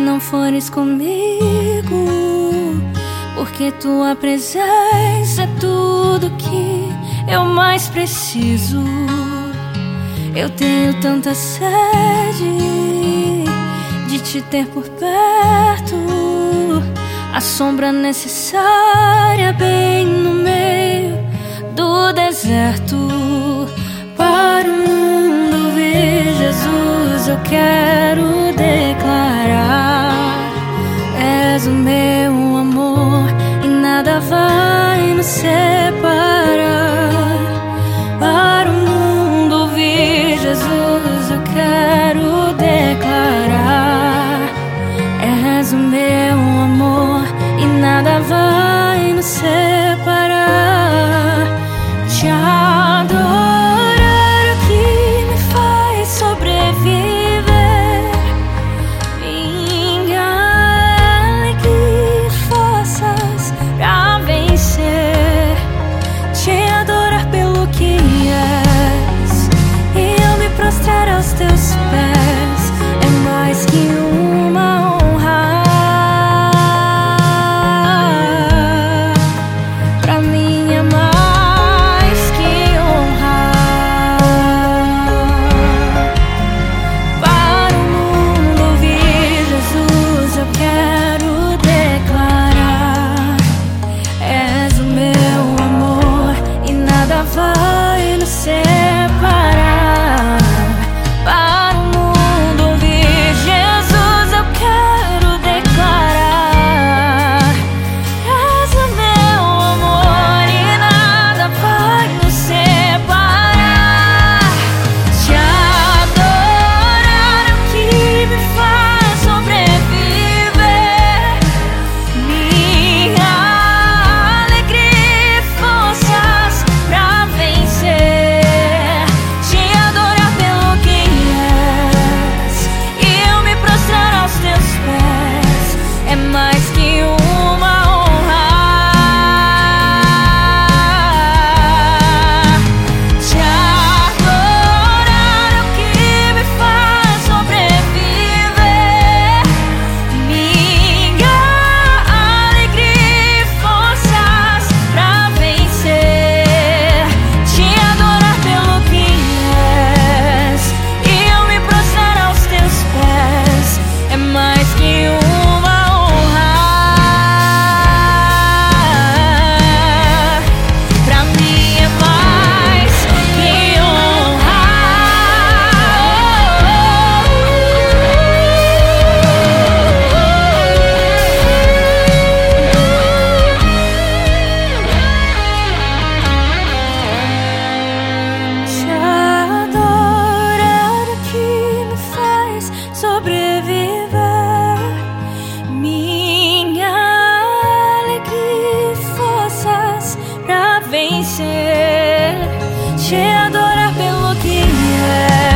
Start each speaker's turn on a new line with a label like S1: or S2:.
S1: não fores comigo, porque tua presença é tudo que eu mais preciso. Eu tenho tanta sede de te ter por perto, a sombra necessária bem no meio do deserto. Para o mundo ver Jesus, eu quero declarar: és o meu amor e nada vai nos separar. Para o mundo ouvir Jesus, eu quero declarar: és o meu amor e nada vai nos separar. Te adorar é o que me faz sobreviver, minha alegria e forças pra vencer. Te adorar pelo que és e eu me prostrar aos teus pés é mais que uma honra. Pra mim é mais que honra. Para o mundo ouvir Jesus, eu quero declarar: és o meu amor e nada vai nos separar. Para o mundo ouvir Jesus, eu quero declarar: és o meu amor e nada vai nos separar. Te adorar é o que me faz sobreviver, minha alegria e forças pra vencer. Te adorar pelo que és e eu me prostrar aos teus pés é mais que uma honra. Te adorar é o que me faz sobreviver, minha alegria e forças pra vencer. Te adorar pelo que és e eu me prostrar aos teus pés é mais que uma honra. Pra mim é mais que honra. Te adorar é o que me faz sobreviver, minha alegria e forças pra vencer. Te adorar pelo que é